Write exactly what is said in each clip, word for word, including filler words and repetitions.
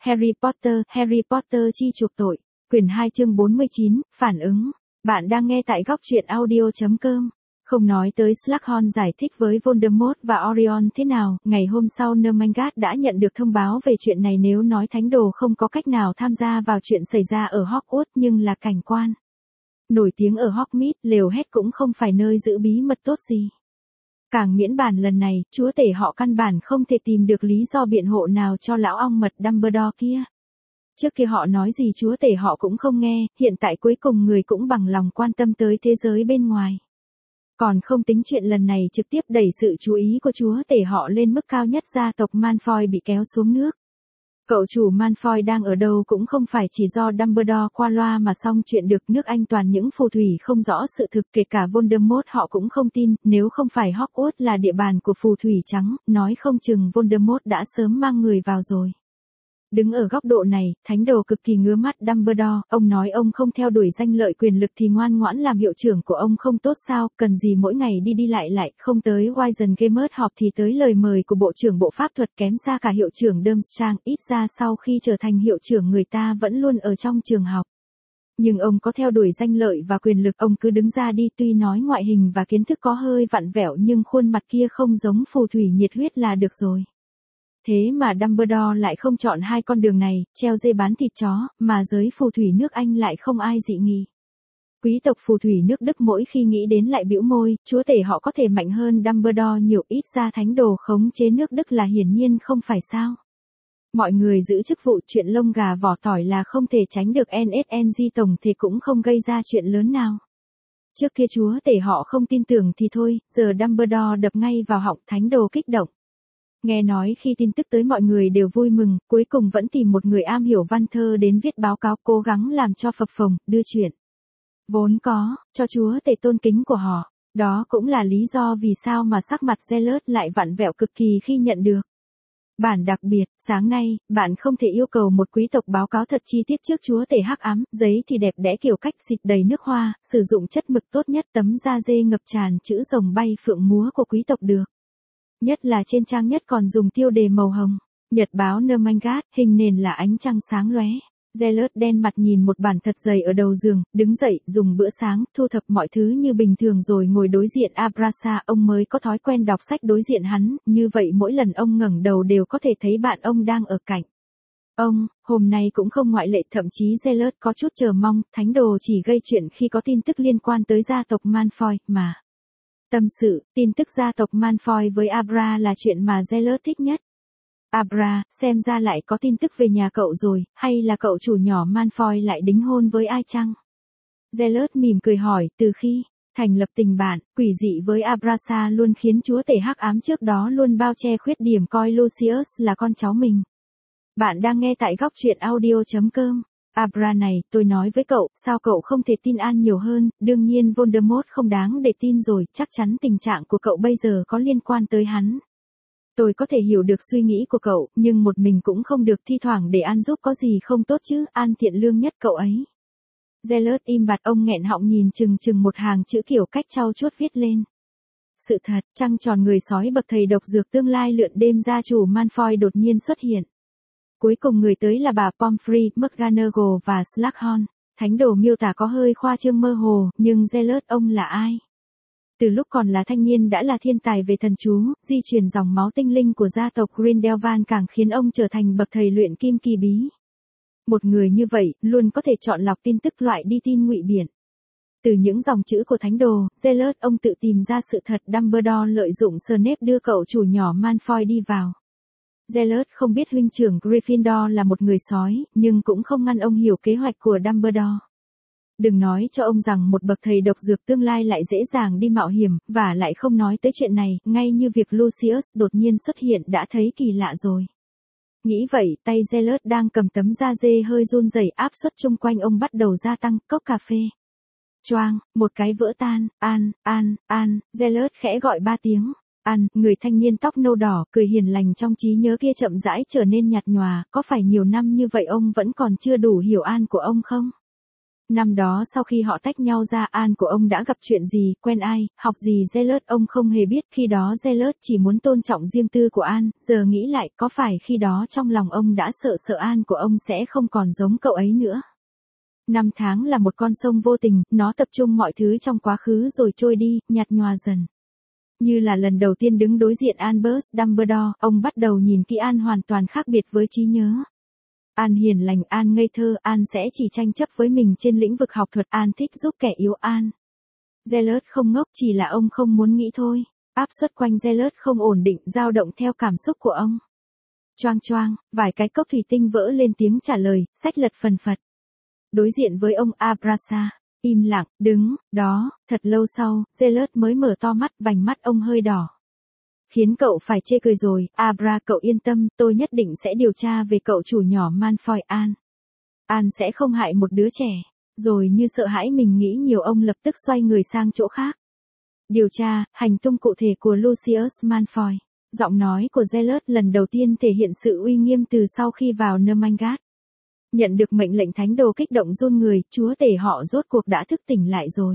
Harry Potter, Harry Potter chi chuộc tội. Quyển hai chương bốn mươi chín, phản ứng. Bạn đang nghe tại góc truyện audio chấm com. Không nói tới Slughorn giải thích với Voldemort và Orion thế nào, ngày hôm sau Nermangat đã nhận được thông báo về chuyện này nếu nói thánh đồ không có cách nào tham gia vào chuyện xảy ra ở Hogwarts nhưng là cảnh quan nổi tiếng ở Hogsmeade, lều hét cũng không phải nơi giữ bí mật tốt gì. Càng miễn bàn lần này, chúa tể họ căn bản không thể tìm được lý do biện hộ nào cho lão ong mật Dumbledore kia. Trước kia họ nói gì chúa tể họ cũng không nghe, hiện tại cuối cùng người cũng bằng lòng quan tâm tới thế giới bên ngoài. Còn không tính chuyện lần này trực tiếp đẩy sự chú ý của chúa tể họ lên mức cao nhất, gia tộc Malfoy bị kéo xuống nước. Cậu chủ Malfoy đang ở đâu cũng không phải chỉ do Dumbledore qua loa mà xong chuyện được, nước Anh toàn những phù thủy không rõ sự thực, kể cả Voldemort họ cũng không tin, nếu không phải Hogwarts là địa bàn của phù thủy trắng, nói không chừng Voldemort đã sớm mang người vào rồi. Đứng ở góc độ này, thánh đồ cực kỳ ngứa mắt Dumbledore, ông nói ông không theo đuổi danh lợi quyền lực thì ngoan ngoãn làm hiệu trưởng của ông không tốt sao, cần gì mỗi ngày đi đi lại lại, không tới Wizengamot họp thì tới lời mời của bộ trưởng bộ pháp thuật, kém xa cả hiệu trưởng Durmstrang, ít ra sau khi trở thành hiệu trưởng người ta vẫn luôn ở trong trường học. Nhưng ông có theo đuổi danh lợi và quyền lực, ông cứ đứng ra đi, tuy nói ngoại hình và kiến thức có hơi vặn vẹo nhưng khuôn mặt kia không giống phù thủy nhiệt huyết là được rồi. Thế mà Dumbledore lại không chọn hai con đường này, treo dê bán thịt chó, mà giới phù thủy nước Anh lại không ai dị nghị. Quý tộc phù thủy nước Đức mỗi khi nghĩ đến lại bĩu môi, chúa tể họ có thể mạnh hơn Dumbledore nhiều, ít ra thánh đồ khống chế nước Đức là hiển nhiên không phải sao. Mọi người giữ chức vụ, chuyện lông gà vỏ tỏi là không thể tránh được, en ét en giê tổng thì cũng không gây ra chuyện lớn nào. Trước kia chúa tể họ không tin tưởng thì thôi, giờ Dumbledore đập ngay vào họng, thánh đồ kích động. Nghe nói khi tin tức tới mọi người đều vui mừng, cuối cùng vẫn tìm một người am hiểu văn thơ đến viết báo cáo, cố gắng làm cho phập phồng, đưa chuyện vốn có, cho chúa tể tôn kính của họ. Đó cũng là lý do vì sao mà sắc mặt Zealot lại vặn vẹo cực kỳ khi nhận được bản đặc biệt. Sáng nay, bạn không thể yêu cầu một quý tộc báo cáo thật chi tiết trước chúa tể hắc ám, giấy thì đẹp đẽ kiểu cách xịt đầy nước hoa, sử dụng chất mực tốt nhất, tấm da dê ngập tràn chữ rồng bay phượng múa của quý tộc được. Nhất là trên trang nhất còn dùng tiêu đề màu hồng. Nhật báo Nermangat, hình nền là ánh trăng sáng lóe. Zealot đen mặt nhìn một bản thật dày ở đầu giường, đứng dậy, dùng bữa sáng, thu thập mọi thứ như bình thường rồi ngồi đối diện Abrasa. Ông mới có thói quen đọc sách đối diện hắn, như vậy mỗi lần ông ngẩng đầu đều có thể thấy bạn ông đang ở cạnh ông, hôm nay cũng không ngoại lệ, thậm chí Zealot có chút chờ mong, thánh đồ chỉ gây chuyện khi có tin tức liên quan tới gia tộc Malfoy, mà tâm sự, tin tức gia tộc Malfoy với Abra là chuyện mà Zealot thích nhất. Abra, xem ra lại có tin tức về nhà cậu rồi, hay là cậu chủ nhỏ Malfoy lại đính hôn với ai chăng? Zealot mỉm cười hỏi, từ khi thành lập tình bạn, quỷ dị với Abrasa luôn khiến chúa tể hắc ám trước đó luôn bao che khuyết điểm, coi Lucius là con cháu mình. Bạn đang nghe tại góc truyện audio chấm com. Abra này, tôi nói với cậu, sao cậu không thể tin An nhiều hơn, đương nhiên Voldemort không đáng để tin rồi, chắc chắn tình trạng của cậu bây giờ có liên quan tới hắn. Tôi có thể hiểu được suy nghĩ của cậu, nhưng một mình cũng không được, thi thoảng để An giúp có gì không tốt chứ, An thiện lương nhất cậu ấy. Zealot im bặt, ông nghẹn họng nhìn chừng chừng một hàng chữ kiểu cách trau chuốt viết lên. Sự thật, trăng tròn người sói bậc thầy độc dược tương lai lượn đêm, gia chủ Malfoy đột nhiên xuất hiện. Cuối cùng người tới là bà Pomfrey, McGonagall và Slughorn. Thánh đồ miêu tả có hơi khoa trương mơ hồ, nhưng Zealot ông là ai? Từ lúc còn là thanh niên đã là thiên tài về thần chú, di truyền dòng máu tinh linh của gia tộc Grindelwald càng khiến ông trở thành bậc thầy luyện kim kỳ bí. Một người như vậy, luôn có thể chọn lọc tin tức, loại đi tin ngụy biện. Từ những dòng chữ của thánh đồ, Zealot ông tự tìm ra sự thật, Dumbledore lợi dụng Snape đưa cậu chủ nhỏ Malfoy đi vào. Zealot không biết huynh trưởng Gryffindor là một người sói, nhưng cũng không ngăn ông hiểu kế hoạch của Dumbledore. Đừng nói cho ông rằng một bậc thầy độc dược tương lai lại dễ dàng đi mạo hiểm, và lại không nói tới chuyện này, ngay như việc Lucius đột nhiên xuất hiện đã thấy kỳ lạ rồi. Nghĩ vậy, tay Zealot đang cầm tấm da dê hơi run rẩy, áp suất chung quanh ông bắt đầu gia tăng, cốc cà phê. Choang, một cái vỡ tan, An, An, An, Zealot khẽ gọi ba tiếng. An, người thanh niên tóc nâu đỏ, cười hiền lành trong trí nhớ kia chậm rãi trở nên nhạt nhòa, có phải nhiều năm như vậy ông vẫn còn chưa đủ hiểu An của ông không? Năm đó sau khi họ tách nhau ra, An của ông đã gặp chuyện gì, quen ai, học gì Zealot ông không hề biết. Khi đó Zealot chỉ muốn tôn trọng riêng tư của An. Giờ nghĩ lại, có phải khi đó trong lòng ông đã sợ sợ An của ông sẽ không còn giống cậu ấy nữa. Năm tháng là một con sông vô tình, nó tập trung mọi thứ trong quá khứ rồi trôi đi, nhạt nhòa dần. Như là lần đầu tiên đứng đối diện Albus Dumbledore, ông bắt đầu nhìn kỹ An hoàn toàn khác biệt với trí nhớ. An hiền lành, An ngây thơ, An sẽ chỉ tranh chấp với mình trên lĩnh vực học thuật, An thích giúp kẻ yếu An. Zealot không ngốc, chỉ là ông không muốn nghĩ thôi. Áp suất quanh Zealot không ổn định, dao động theo cảm xúc của ông. Choang choang, vài cái cốc thủy tinh vỡ lên tiếng trả lời, sách lật phần phật. Đối diện với ông Abrasa, im lặng, đứng, đó, thật lâu sau, Zealot mới mở to mắt, vành mắt ông hơi đỏ. Khiến cậu phải chê cười rồi, Abra cậu yên tâm, tôi nhất định sẽ điều tra về cậu chủ nhỏ Malfoy An. An sẽ không hại một đứa trẻ. Rồi như sợ hãi mình nghĩ nhiều, ông lập tức xoay người sang chỗ khác. Điều tra, hành tung cụ thể của Lucius Malfoy. Giọng nói của Zealot lần đầu tiên thể hiện sự uy nghiêm từ sau khi vào Nermangat. Nhận được mệnh lệnh thánh đồ kích động run người, chúa tể họ rốt cuộc đã thức tỉnh lại rồi.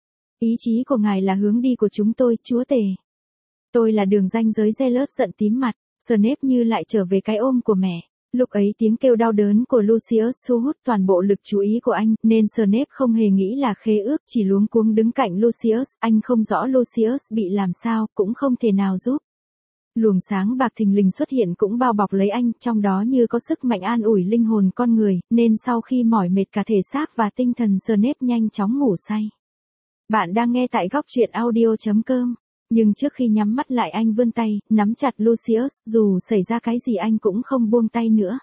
Ý chí của ngài là hướng đi của chúng tôi, chúa tể. Tôi là đường ranh giới. Zealot giận tím mặt, Snape như lại trở về cái ôm của mẹ. Lúc ấy tiếng kêu đau đớn của Lucius thu hút toàn bộ lực chú ý của anh, nên Snape không hề nghĩ là khế ước, chỉ luống cuống đứng cạnh Lucius. Anh không rõ Lucius bị làm sao, cũng không thể nào giúp. Luồng sáng bạc thình lình xuất hiện cũng bao bọc lấy anh, trong đó như có sức mạnh an ủi linh hồn con người, nên sau khi mỏi mệt cả thể xác và tinh thần, Snape nhanh chóng ngủ say. Bạn đang nghe tại góc truyện audio chấm com. Nhưng trước khi nhắm mắt lại, anh vươn tay, nắm chặt Lucius, dù xảy ra cái gì anh cũng không buông tay nữa.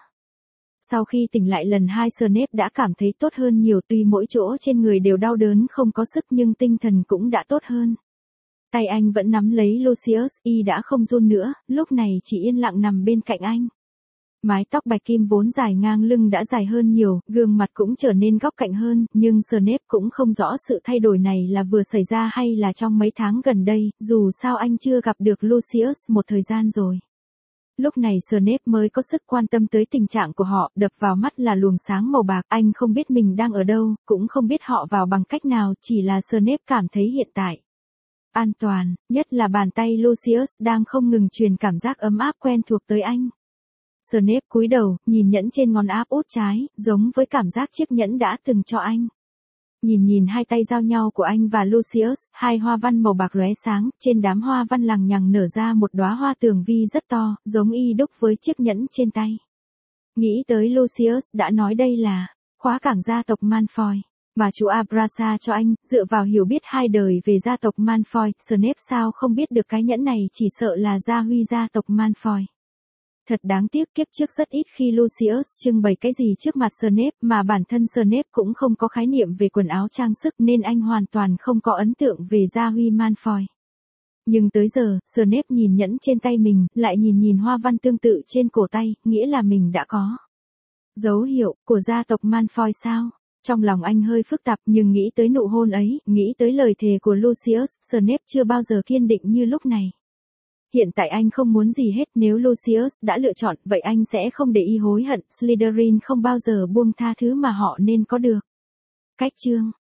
Sau khi tỉnh lại lần hai, Snape đã cảm thấy tốt hơn nhiều, tuy mỗi chỗ trên người đều đau đớn không có sức nhưng tinh thần cũng đã tốt hơn. Tay anh vẫn nắm lấy Lucius, y đã không run nữa, lúc này chỉ yên lặng nằm bên cạnh anh. Mái tóc bạch kim vốn dài ngang lưng đã dài hơn nhiều, gương mặt cũng trở nên góc cạnh hơn, nhưng Snape cũng không rõ sự thay đổi này là vừa xảy ra hay là trong mấy tháng gần đây, dù sao anh chưa gặp được Lucius một thời gian rồi. Lúc này Snape mới có sức quan tâm tới tình trạng của họ, đập vào mắt là luồng sáng màu bạc, anh không biết mình đang ở đâu, cũng không biết họ vào bằng cách nào, chỉ là Snape cảm thấy hiện tại an toàn, nhất là bàn tay Lucius đang không ngừng truyền cảm giác ấm áp quen thuộc tới anh. Snape cúi đầu, nhìn nhẫn trên ngón áp út trái, giống với cảm giác chiếc nhẫn đã từng cho anh. Nhìn nhìn hai tay giao nhau của anh và Lucius, hai hoa văn màu bạc lóe sáng, trên đám hoa văn lằng nhằng nở ra một đóa hoa tường vi rất to, giống y đúc với chiếc nhẫn trên tay. Nghĩ tới Lucius đã nói đây là khóa cảng gia tộc Malfoy mà chú Abrasa cho anh, dựa vào hiểu biết hai đời về gia tộc Malfoy, Snape sao không biết được cái nhẫn này, chỉ sợ là gia huy gia tộc Malfoy. Thật đáng tiếc, kiếp trước rất ít khi Lucius trưng bày cái gì trước mặt Snape, mà bản thân Snape cũng không có khái niệm về quần áo trang sức nên anh hoàn toàn không có ấn tượng về gia huy Malfoy. Nhưng tới giờ, Snape nhìn nhẫn trên tay mình, lại nhìn nhìn hoa văn tương tự trên cổ tay, nghĩa là mình đã có dấu hiệu của gia tộc Malfoy sao? Trong lòng anh hơi phức tạp, nhưng nghĩ tới nụ hôn ấy, nghĩ tới lời thề của Lucius, Snape chưa bao giờ kiên định như lúc này. Hiện tại anh không muốn gì hết, nếu Lucius đã lựa chọn, vậy anh sẽ không để y hối hận, Slytherin không bao giờ buông tha thứ mà họ nên có được. Cách chương